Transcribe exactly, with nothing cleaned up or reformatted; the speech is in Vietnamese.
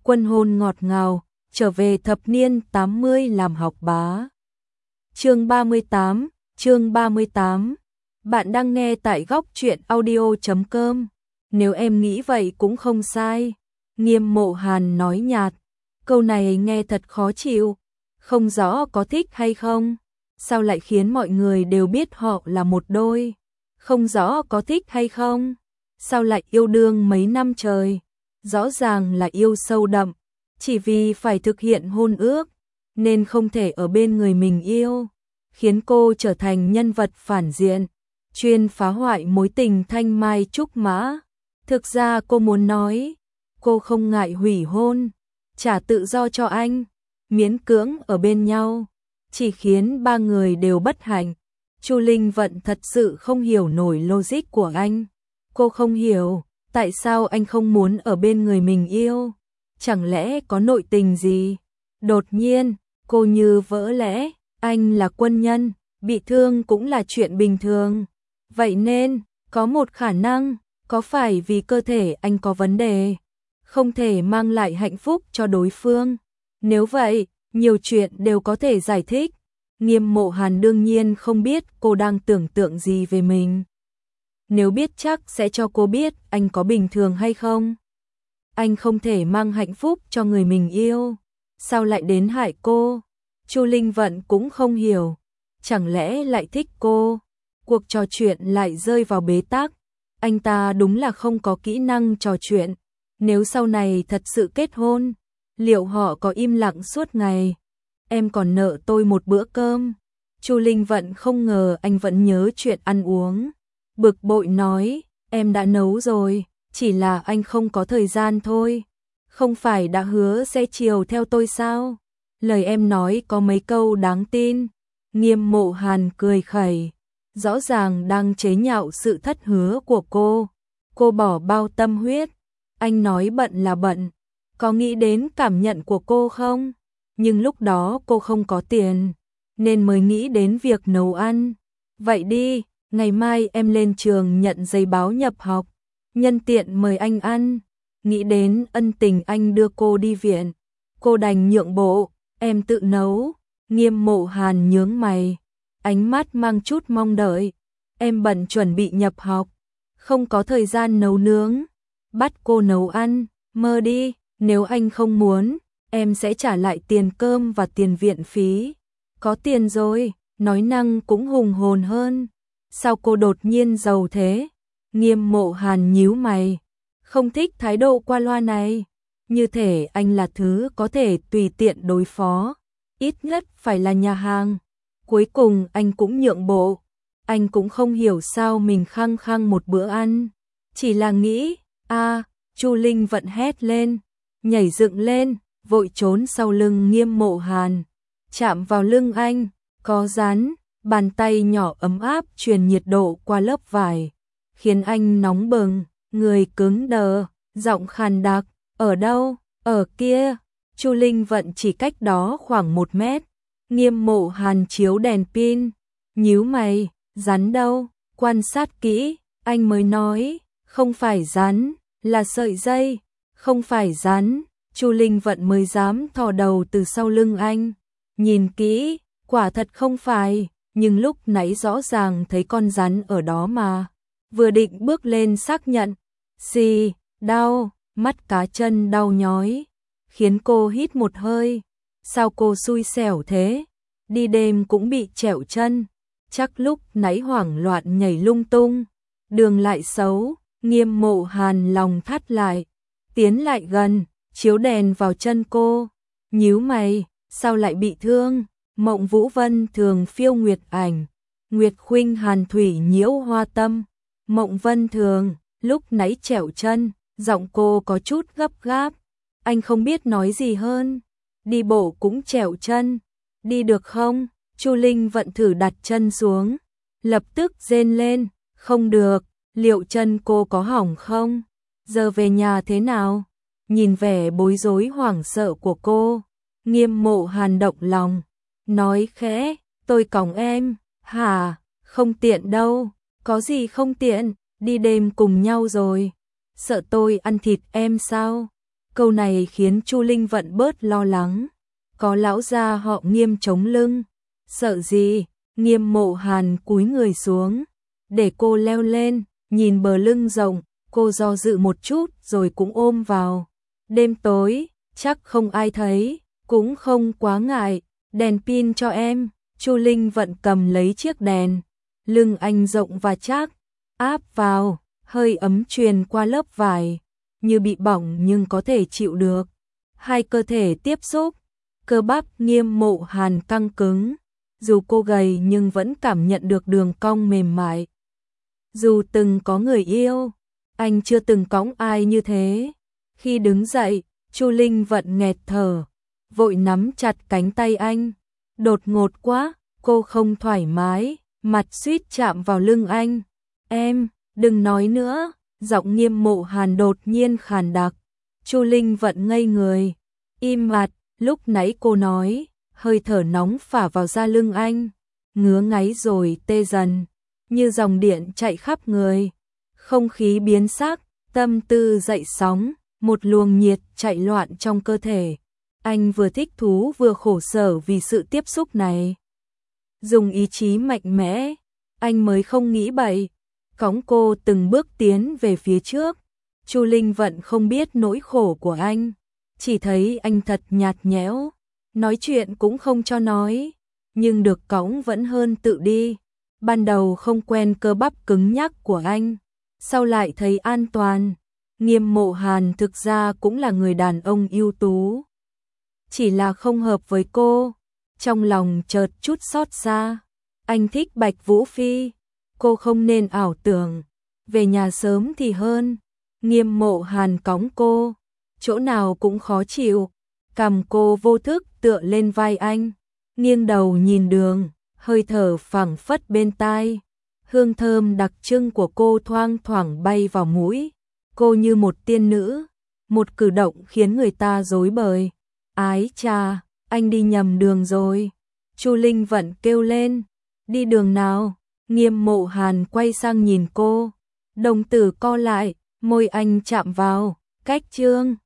Quân hôn ngọt ngào, trở về thập niên tám mươi làm học bá. Chương ba mươi tám, chương ba mươi tám. Bạn đang nghe tại góc truyện audio chấm com. Nếu em nghĩ vậy cũng không sai. Nghiêm Mộ Hàn nói nhạt. Câu này nghe thật khó chịu. Không rõ có thích hay không. Sao lại khiến mọi người đều biết họ là một đôi. Không rõ có thích hay không. Sao lại yêu đương mấy năm trời. Rõ ràng là yêu sâu đậm. Chỉ vì phải thực hiện hôn ước. Nên không thể ở bên người mình yêu. Khiến cô trở thành nhân vật phản diện. Chuyên phá hoại mối tình thanh mai trúc mã. Thực ra cô muốn nói. Cô không ngại hủy hôn. Trả tự do cho anh. Miễn cưỡng ở bên nhau. Chỉ khiến ba người đều bất hạnh. Chu Linh Vận thật sự không hiểu nổi logic của anh. Cô không hiểu. Tại sao anh không muốn ở bên người mình yêu? Chẳng lẽ có nội tình gì? Đột nhiên, cô như vỡ lẽ. Anh là quân nhân. Bị thương cũng là chuyện bình thường. Vậy nên, có một khả năng. Có phải vì cơ thể anh có vấn đề? Không thể mang lại hạnh phúc cho đối phương. Nếu vậy, nhiều chuyện đều có thể giải thích. Nghiêm Mộ Hàn đương nhiên không biết cô đang tưởng tượng gì về mình. Nếu biết chắc sẽ cho cô biết anh có bình thường hay không. Anh không thể mang hạnh phúc cho người mình yêu. Sao lại đến hại cô? Chu Linh Vận cũng không hiểu. Chẳng lẽ lại thích cô? Cuộc trò chuyện lại rơi vào bế tắc. Anh ta đúng là không có kỹ năng trò chuyện. Nếu sau này thật sự kết hôn, liệu họ có im lặng suốt ngày? Em còn nợ tôi một bữa cơm. Chu Linh Vận không ngờ anh vẫn nhớ chuyện ăn uống. Bực bội nói, em đã nấu rồi, chỉ là anh không có thời gian thôi. Không phải đã hứa sẽ chiều theo tôi sao? Lời em nói có mấy câu đáng tin. Nghiêm Mộ Hàn cười khẩy, rõ ràng đang chế nhạo sự thất hứa của cô. Cô bỏ bao tâm huyết. Anh nói bận là bận. Có nghĩ đến cảm nhận của cô không? Nhưng lúc đó cô không có tiền, nên mới nghĩ đến việc nấu ăn. Vậy đi, ngày mai em lên trường nhận giấy báo nhập học. Nhân tiện mời anh ăn. Nghĩ đến ân tình anh đưa cô đi viện. Cô đành nhượng bộ, em tự nấu. Nghiêm Mộ Hàn nhướng mày. Ánh mắt mang chút mong đợi. Em bận chuẩn bị nhập học. Không có thời gian nấu nướng. Bắt cô nấu ăn, mơ đi. Nếu anh không muốn, em sẽ trả lại tiền cơm và tiền viện phí. Có tiền rồi, nói năng cũng hùng hồn hơn. Sao cô đột nhiên giàu thế? Nghiêm Mộ Hàn nhíu mày. Không thích thái độ qua loa này. Như thể anh là thứ có thể tùy tiện đối phó. Ít nhất phải là nhà hàng. Cuối cùng anh cũng nhượng bộ. Anh cũng không hiểu sao mình khăng khăng một bữa ăn. Chỉ là nghĩ, a, Chu Linh Vận hét lên. Nhảy dựng lên, vội trốn sau lưng Nghiêm Mộ Hàn. Chạm vào lưng anh, có rắn, bàn tay nhỏ ấm áp truyền nhiệt độ qua lớp vải. Khiến anh nóng bừng, người cứng đờ, giọng khàn đặc. Ở đâu? Ở kia. Chu Linh Vận chỉ cách đó khoảng một mét. Nghiêm Mộ Hàn chiếu đèn pin. Nhíu mày, rắn đâu? Quan sát kỹ, anh mới nói. Không phải rắn, là sợi dây. Không phải rắn. Chu Linh Vận mới dám thò đầu từ sau lưng anh. Nhìn kỹ, quả thật không phải. Nhưng lúc nãy rõ ràng thấy con rắn ở đó mà. Vừa định bước lên xác nhận. Xì, đau, mắt cá chân đau nhói. Khiến cô hít một hơi. Sao cô xui xẻo thế? Đi đêm cũng bị trẹo chân. Chắc lúc nãy hoảng loạn nhảy lung tung. Đường lại xấu. Nghiêm Mộ Hàn lòng thắt lại. Tiến lại gần, chiếu đèn vào chân cô. Nhíu mày, sao lại bị thương? Mộng Vũ Vân thường phiêu nguyệt ảnh. Nguyệt khuynh hàn thủy nhiễu hoa tâm. Mộng Vân thường, lúc nãy trẹo chân, giọng cô có chút gấp gáp. Anh không biết nói gì hơn. Đi bộ cũng trẹo chân. Đi được không? Chu Linh Vận thử đặt chân xuống. Lập tức rên lên. Không được, liệu chân cô có hỏng không? Giờ về nhà thế nào? Nhìn vẻ bối rối hoảng sợ của cô. Nghiêm Mộ Hàn động lòng. Nói khẽ, tôi cõng em. Hả? Không tiện đâu. Có gì không tiện? Đi đêm cùng nhau rồi. Sợ tôi ăn thịt em sao? Câu này khiến Chu Linh Vận bớt lo lắng. Có lão gia họ Nghiêm chống lưng. Sợ gì? Nghiêm Mộ Hàn cúi người xuống, để cô leo lên, nhìn bờ lưng rộng, cô do dự một chút rồi cũng ôm vào. Đêm tối, chắc không ai thấy, cũng không quá ngại, đèn pin cho em. Chu Linh Vận cầm lấy chiếc đèn, lưng anh rộng và chắc, áp vào, hơi ấm truyền qua lớp vải, như bị bỏng nhưng có thể chịu được. Hai cơ thể tiếp xúc, cơ bắp Nghiêm Mộ Hàn căng cứng, dù cô gầy nhưng vẫn cảm nhận được đường cong mềm mại. Dù từng có người yêu, anh chưa từng cõng ai như thế. Khi đứng dậy, Chu Linh Vận nghẹt thở, vội nắm chặt cánh tay anh. Đột ngột quá, cô không thoải mái, mặt suýt chạm vào lưng anh. Em, đừng nói nữa, giọng Nghiêm Mộ Hàn đột nhiên khàn đặc. Chu Linh Vận ngây người, im mặt, lúc nãy cô nói, hơi thở nóng phả vào da lưng anh, ngứa ngáy rồi tê dần, như dòng điện chạy khắp người. Không khí biến sắc, tâm tư dậy sóng, một luồng nhiệt chạy loạn trong cơ thể. Anh vừa thích thú vừa khổ sở vì sự tiếp xúc này. Dùng ý chí mạnh mẽ, anh mới không nghĩ bậy, cõng cô từng bước tiến về phía trước. Chu Linh Vận không biết nỗi khổ của anh, chỉ thấy anh thật nhạt nhẽo, nói chuyện cũng không cho nói, nhưng được cõng vẫn hơn tự đi. Ban đầu không quen cơ bắp cứng nhắc của anh, sau lại thấy an toàn. Nghiêm Mộ Hàn thực ra cũng là người đàn ông ưu tú, chỉ là không hợp với cô. Trong lòng chợt chút xót xa, anh thích Bạch Vũ Phi, cô không nên ảo tưởng, về nhà sớm thì hơn. Nghiêm Mộ Hàn cõng cô, chỗ nào cũng khó chịu, cầm cô vô thức tựa lên vai anh, nghiêng đầu nhìn đường, hơi thở phảng phất bên tai. Hương thơm đặc trưng của cô thoang thoảng bay vào mũi, cô như một tiên nữ, một cử động khiến người ta rối bời. Ái chà, anh đi nhầm đường rồi. Chu Linh Vận kêu lên. Đi đường nào? Nghiêm Mộ Hàn quay sang nhìn cô, đồng tử co lại, môi anh chạm vào. Cách chương